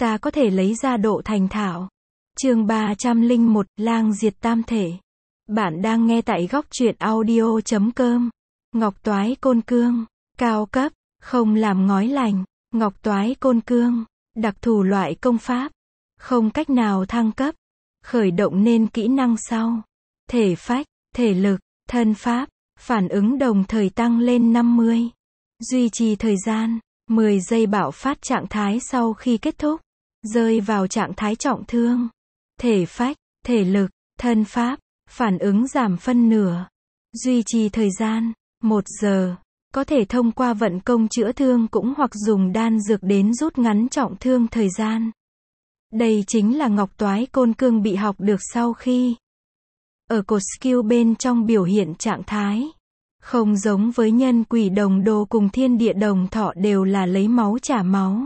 ta có thể lấy ra độ thành thạo. Chương 301, lang diệt tam thể. Bạn đang nghe tại góc truyện audio.com. Ngọc toái côn cương, cao cấp, không làm ngói lành. Ngọc toái côn cương, đặc thù loại công pháp, không cách nào thăng cấp. Khởi động nên kỹ năng sau. Thể phách, thể lực, thân pháp, phản ứng đồng thời tăng lên 50. Duy trì thời gian 10 giây bạo phát trạng thái sau khi kết thúc. Rơi vào trạng thái trọng thương. Thể phách, thể lực, thân pháp, phản ứng giảm phân nửa. Duy trì thời gian 1 giờ. Có thể thông qua vận công chữa thương cũng hoặc dùng đan dược đến rút ngắn trọng thương thời gian. Đây chính là ngọc toái côn cương bị học được sau khi ở cột skill bên trong biểu hiện trạng thái. Không giống với nhân quỷ đồng đồ cùng thiên địa đồng thọ đều là lấy máu trả máu.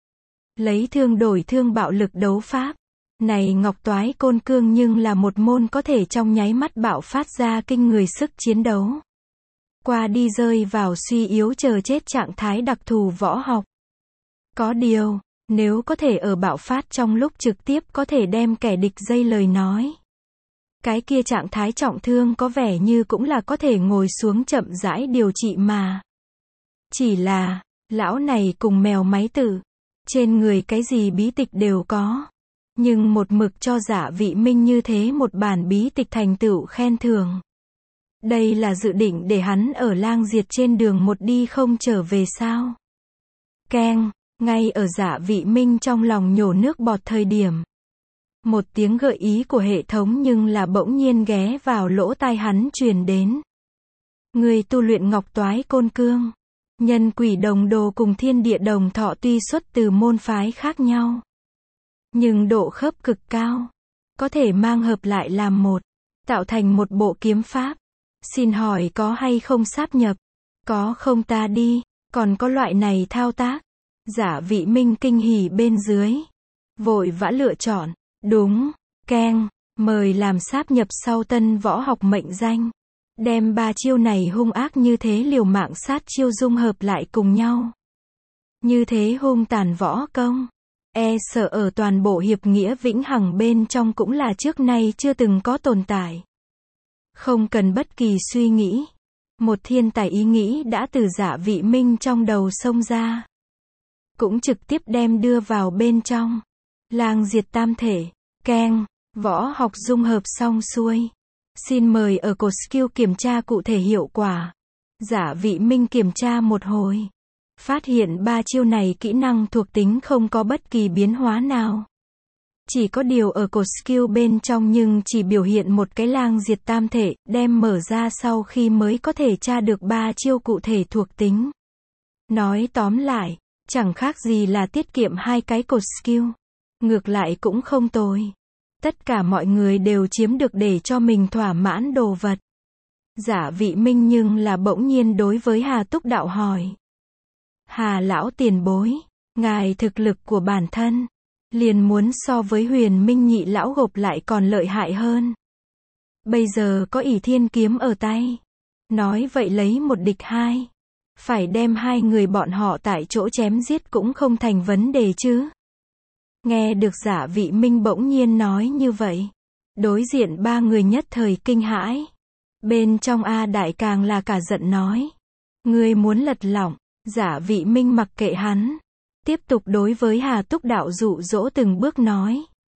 Lấy thương đổi thương bạo lực đấu pháp. Này ngọc toái côn cương nhưng là một môn có thể trong nháy mắt bạo phát ra kinh người sức chiến đấu. Qua đi rơi vào suy yếu chờ chết trạng thái đặc thù võ học. Có điều, nếu có thể ở bạo phát trong lúc trực tiếp có thể đem kẻ địch dây lời nói. Cái kia trạng thái trọng thương có vẻ như cũng là có thể ngồi xuống chậm rãi điều trị mà. Chỉ là, lão này cùng mèo máy tử, trên người cái gì bí tịch đều có. Nhưng một mực cho Dạ Vị Minh như thế một bản bí tịch thành tựu khen thưởng. Đây là dự định để hắn ở lang diệt trên đường một đi không trở về sao? Keng, ngay ở Dạ Vị Minh trong lòng nhổ nước bọt thời điểm. Một tiếng gợi ý của hệ thống nhưng là bỗng nhiên ghé vào lỗ tai hắn truyền đến. Người tu luyện ngọc toái côn cương. Nhân quỷ đồng đồ cùng thiên địa đồng thọ tuy xuất từ môn phái khác nhau. Nhưng độ khớp cực cao. Có thể mang hợp lại làm một. Tạo thành một bộ kiếm pháp. Xin hỏi có hay không sáp nhập? Có không ta đi. Còn có loại này thao tác. Dạ Vị Minh kinh hỉ bên dưới. Vội vã lựa chọn. Đúng, keng, mời làm sáp nhập sau tân võ học mệnh danh. Đem 3 chiêu này hung ác như thế liều mạng sát chiêu dung hợp lại cùng nhau. Như thế hung tàn võ công. E sợ ở toàn bộ hiệp nghĩa vĩnh hằng bên trong cũng là trước nay chưa từng có tồn tại. Không cần bất kỳ suy nghĩ. Một thiên tài ý nghĩ đã từ Dạ Vị Minh trong đầu xông ra. Cũng trực tiếp đem đưa vào bên trong. Lang diệt tam thể. Keng, võ học dung hợp xong xuôi. Xin mời ở cột skill kiểm tra cụ thể hiệu quả. Dạ Vị Minh kiểm tra một hồi. Phát hiện 3 chiêu này kỹ năng thuộc tính không có bất kỳ biến hóa nào. Chỉ có điều ở cột skill bên trong nhưng chỉ biểu hiện một cái lang diệt tam thể, đem mở ra sau khi mới có thể tra được 3 chiêu cụ thể thuộc tính. Nói tóm lại, chẳng khác gì là tiết kiệm 2 cái cột skill. Ngược lại cũng không tồi. Tất cả mọi người đều chiếm được để cho mình thỏa mãn đồ vật. Dạ Vị Minh nhưng là bỗng nhiên đối với Hà Túc Đạo hỏi. Hà lão tiền bối, ngài thực lực của bản thân, liền muốn so với Huyền Minh nhị lão gộp lại còn lợi hại hơn. Bây giờ có ỷ thiên kiếm ở tay. Nói vậy lấy một địch hai. Phải đem 2 người bọn họ tại chỗ chém giết cũng không thành vấn đề chứ. Nghe được Dạ Vị Minh bỗng nhiên nói như vậy. Đối diện 3 người nhất thời kinh hãi. Bên trong A Đại càng là cả giận nói. Ngươi muốn lật lọng. Dạ Vị Minh mặc kệ hắn. Tiếp tục đối với Hà Túc Đạo dụ dỗ từng bước nói.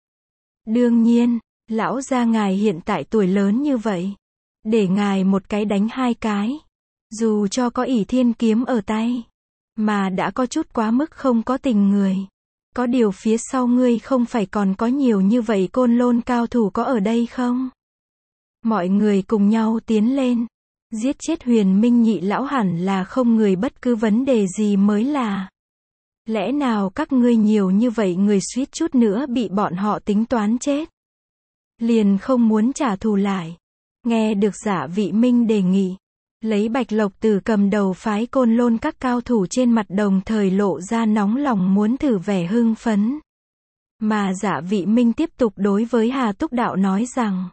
Đương nhiên, lão gia ngài hiện tại tuổi lớn như vậy. Để ngài một cái đánh 2 cái. Dù cho có ỷ thiên kiếm ở tay. Mà đã có chút quá mức không có tình người. Có điều phía sau ngươi không phải còn có nhiều như vậy côn lôn cao thủ có ở đây không? Mọi người cùng nhau tiến lên. Giết chết Huyền Minh nhị lão hẳn là không người bất cứ vấn đề gì mới là. Lẽ nào các ngươi nhiều như vậy người suýt chút nữa bị bọn họ tính toán chết? Liền không muốn trả thù lại. Nghe được Dạ Vị Minh đề nghị. Lấy Bạch Lộc Tử cầm đầu phái côn lôn các cao thủ trên mặt đồng thời lộ ra nóng lòng muốn thử vẻ hưng phấn. Mà Dạ Vị Minh tiếp tục đối với Hà Túc Đạo nói rằng.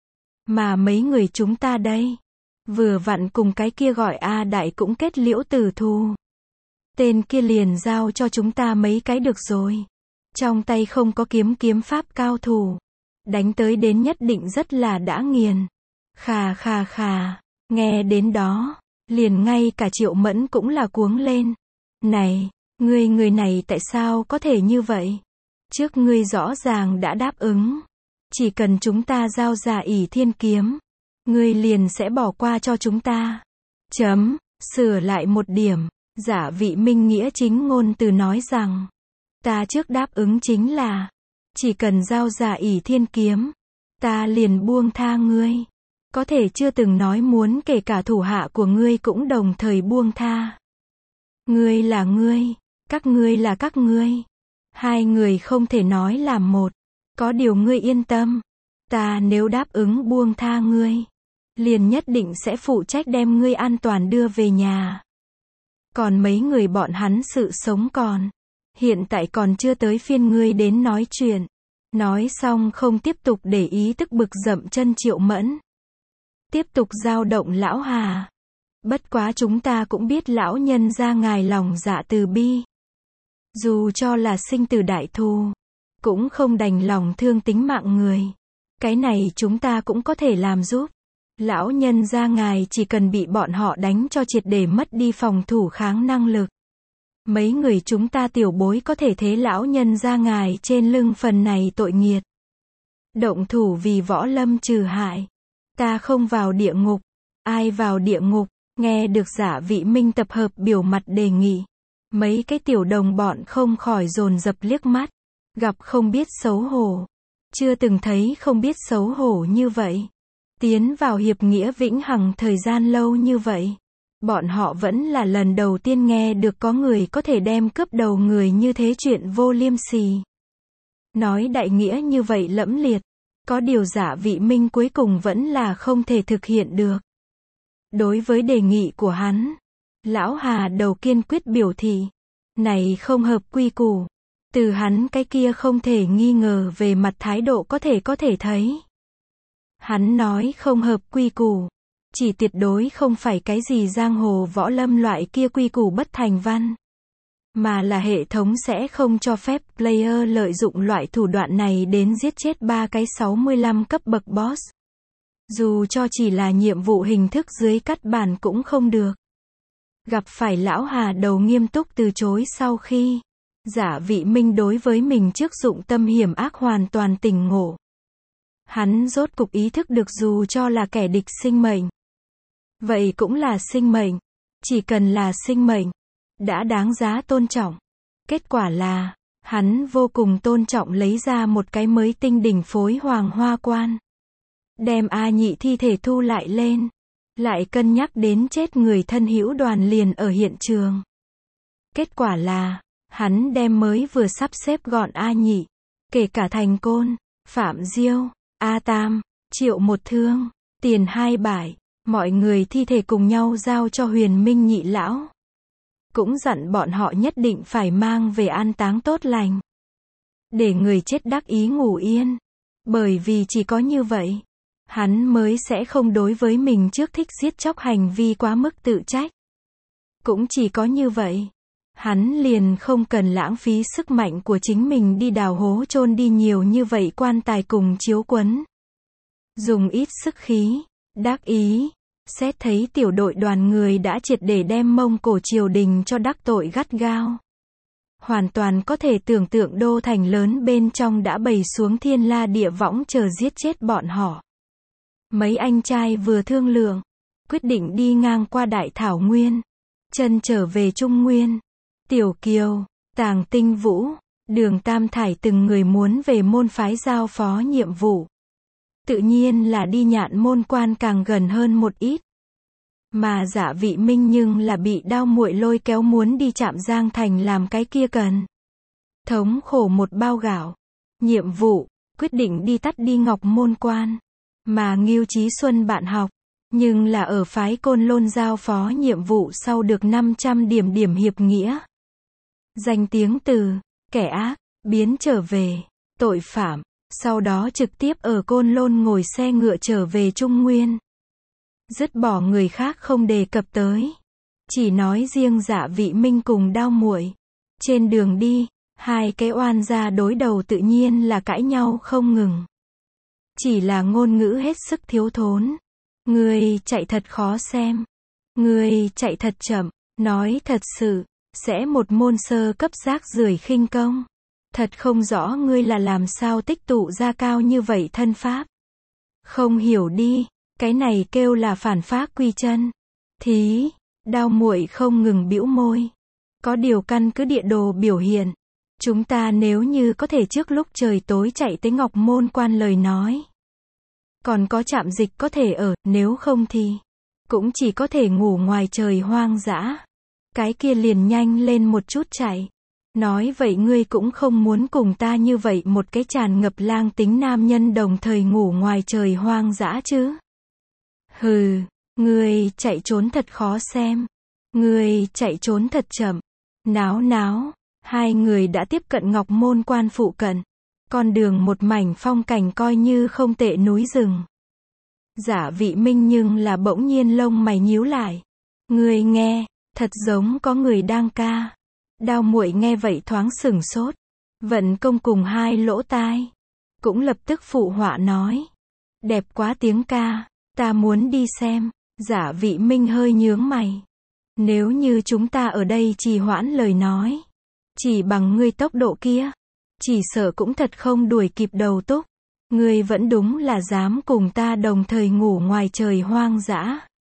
Mà mấy người chúng ta đây. Vừa vặn cùng cái kia gọi A Đại cũng kết liễu tử thù. Tên kia liền giao cho chúng ta mấy cái được rồi. Trong tay không có kiếm pháp cao thủ. Đánh tới đến nhất định rất là đã nghiền. Khà khà khà, nghe đến đó, liền ngay cả Triệu Mẫn cũng là cuống lên. Này, người này tại sao có thể như vậy? Trước ngươi rõ ràng đã đáp ứng. Chỉ cần chúng ta giao ra ỷ thiên kiếm, ngươi liền sẽ bỏ qua cho chúng ta. Sửa lại một điểm, Giả Vị Minh nghĩa chính ngôn từ nói rằng, ta trước đáp ứng chính là, chỉ cần giao ra ỷ thiên kiếm, ta liền buông tha ngươi. Có thể chưa từng nói muốn kể cả thủ hạ của ngươi cũng đồng thời buông tha. Ngươi là ngươi, các ngươi là các ngươi. Hai người không thể nói làm một. Có điều ngươi yên tâm, ta nếu đáp ứng buông tha ngươi, liền nhất định sẽ phụ trách đem ngươi an toàn đưa về nhà. Còn mấy người bọn hắn sự sống còn, hiện tại còn chưa tới phiên ngươi đến nói chuyện. Nói xong không tiếp tục để ý tức bực dậm chân Triệu Mẫn. Tiếp tục dao động lão Hà. Bất quá chúng ta cũng biết lão nhân gia ngài lòng dạ từ bi. Dù cho là sinh tử đại thù, cũng không đành lòng thương tính mạng người. Cái này chúng ta cũng có thể làm giúp. Lão nhân gia ngài chỉ cần bị bọn họ đánh cho triệt để mất đi phòng thủ kháng năng lực. Mấy người chúng ta tiểu bối có thể thế lão nhân gia ngài trên lưng phần này tội nghiệt. Động thủ vì võ lâm trừ hại. Ta không vào địa ngục. Ai vào địa ngục? Nghe được Giả Vị Minh tập hợp biểu mặt đề nghị. Mấy cái tiểu đồng bọn không khỏi dồn dập liếc mắt. Gặp không biết xấu hổ. Chưa từng thấy không biết xấu hổ như vậy. Tiến vào hiệp nghĩa vĩnh hằng thời gian lâu như vậy. Bọn họ vẫn là lần đầu tiên nghe được có người có thể đem cướp đầu người như thế chuyện vô liêm sỉ. Nói đại nghĩa như vậy lẫm liệt. Có điều Giả Vị Minh cuối cùng vẫn là không thể thực hiện được. Đối với đề nghị của hắn, lão Hà đầu kiên quyết biểu thị. Này không hợp quy củ. Từ hắn cái kia không thể nghi ngờ về mặt thái độ có thể thấy. Hắn nói không hợp quy củ. Chỉ tuyệt đối không phải cái gì giang hồ võ lâm loại kia quy củ bất thành văn. Mà là hệ thống sẽ không cho phép player lợi dụng loại thủ đoạn này đến giết chết 3 cái 65 cấp bậc boss. Dù cho chỉ là nhiệm vụ hình thức dưới cắt bàn cũng không được. Gặp phải lão Hà đầu nghiêm túc từ chối sau khi Giả Vị Minh đối với mình trước dụng tâm hiểm ác hoàn toàn tỉnh ngộ. Hắn rốt cục ý thức được dù cho là kẻ địch sinh mệnh. Vậy cũng là sinh mệnh. Chỉ cần là sinh mệnh, đã đáng giá tôn trọng. Kết quả là, hắn vô cùng tôn trọng lấy ra một cái mới tinh đỉnh phối hoàng hoa quan. Đem A Nhị thi thể thu lại lên. Lại cân nhắc đến chết người thân hữu Đoàn liền ở hiện trường. Kết quả là, hắn đem mới vừa sắp xếp gọn A Nhị, kể cả Thành Côn, Phạm Diêu, A Tam, Triệu Một Thương, Tiền Hai Bải, mọi người thi thể cùng nhau giao cho Huyền Minh nhị lão. Cũng dặn bọn họ nhất định phải mang về an táng tốt lành. Để người chết đắc ý ngủ yên. Bởi vì chỉ có như vậy, hắn mới sẽ không đối với mình trước thích giết chóc hành vi quá mức tự trách. Cũng chỉ có như vậy, hắn liền không cần lãng phí sức mạnh của chính mình đi đào hố chôn đi nhiều như vậy quan tài cùng chiếu quấn. Dùng ít sức khí, đắc ý, xét thấy tiểu đội đoàn người đã triệt để đem Mông Cổ triều đình cho đắc tội gắt gao. Hoàn toàn có thể tưởng tượng đô thành lớn bên trong đã bày xuống thiên la địa võng chờ giết chết bọn họ. Mấy anh trai vừa thương lượng, quyết định đi ngang qua Đại Thảo Nguyên, chân trở về Trung Nguyên. Tiểu Kiều, Tàng Tinh Vũ, Đường Tam Thải từng người muốn về môn phái giao phó nhiệm vụ. Tự nhiên là đi Nhạn Môn quan càng gần hơn một ít. Mà Giả Vị Minh nhưng là bị Đao Muội lôi kéo muốn đi Trạm Giang Thành làm cái kia cần. Thống khổ một bao gạo. Nhiệm vụ, quyết định đi tắt đi Ngọc Môn quan. Mà Ngưu Chí Xuân bạn học, nhưng là ở phái Côn Lôn giao phó nhiệm vụ sau được 500 điểm hiệp nghĩa. Danh tiếng từ kẻ ác biến trở về tội phạm, sau đó trực tiếp ở Côn Lôn ngồi xe ngựa trở về Trung Nguyên. Dứt bỏ người khác không đề cập tới, chỉ nói riêng Giả Vị Minh cùng Đao Muội. Trên đường đi, Hai cái oan gia đối đầu tự nhiên là cãi nhau không ngừng. Chỉ là ngôn ngữ hết sức thiếu thốn. Ngươi chạy thật khó xem. Ngươi chạy thật chậm. Nói thật sự, sẽ một môn sơ cấp rác rưởi khinh công. Thật không rõ ngươi là làm sao tích tụ ra cao như vậy thân pháp. Không hiểu đi, cái này kêu là phản phác quy chân. Thí, Đao Muội không ngừng bĩu môi. Có điều căn cứ địa đồ biểu hiện, chúng ta nếu như có thể trước lúc trời tối chạy tới Ngọc Môn Quan lời nói. Còn có trạm dịch có thể ở, nếu không thì cũng chỉ có thể ngủ ngoài trời hoang dã. Cái kia liền nhanh lên một chút chạy. Nói vậy ngươi cũng không muốn cùng ta như vậy một cái tràn ngập lang tính nam nhân đồng thời ngủ ngoài trời hoang dã chứ. Hừ, ngươi chạy trốn thật khó xem. Ngươi chạy trốn thật chậm. Náo náo, hai người đã tiếp cận Ngọc Môn Quan phụ cận. Con đường một mảnh phong cảnh coi như không tệ núi rừng. Giả Vị Minh nhưng là bỗng nhiên lông mày nhíu lại. Ngươi nghe, thật giống có người đang ca. Đao Muội nghe vậy thoáng sửng sốt. Vận Công cùng hai lỗ tai cũng lập tức phụ họa nói. Đẹp quá tiếng ca, ta muốn đi xem. Giả Vị Minh hơi nhướng mày. Nếu như chúng ta ở đây trì hoãn lời nói, chỉ bằng ngươi tốc độ kia, chỉ sợ cũng thật không đuổi kịp Đầu Túc. Ngươi vẫn đúng là dám cùng ta đồng thời ngủ ngoài trời hoang dã.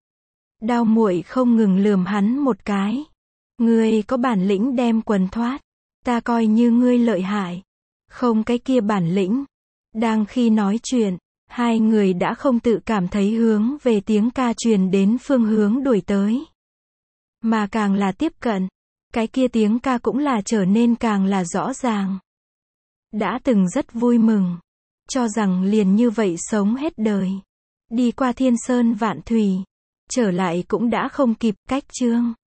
Đao Muội không ngừng lườm hắn một cái. Ngươi có bản lĩnh đem quần thoát, ta coi như ngươi lợi hại. Không cái kia bản lĩnh. Đang khi nói chuyện, hai người đã không tự cảm thấy hướng về tiếng ca truyền đến phương hướng đuổi tới. Mà càng là tiếp cận, cái kia tiếng ca cũng là trở nên càng là rõ ràng. Đã từng rất vui mừng, cho rằng liền như vậy sống hết đời. Đi qua thiên sơn vạn thủy, trở lại cũng đã không kịp. Cách chương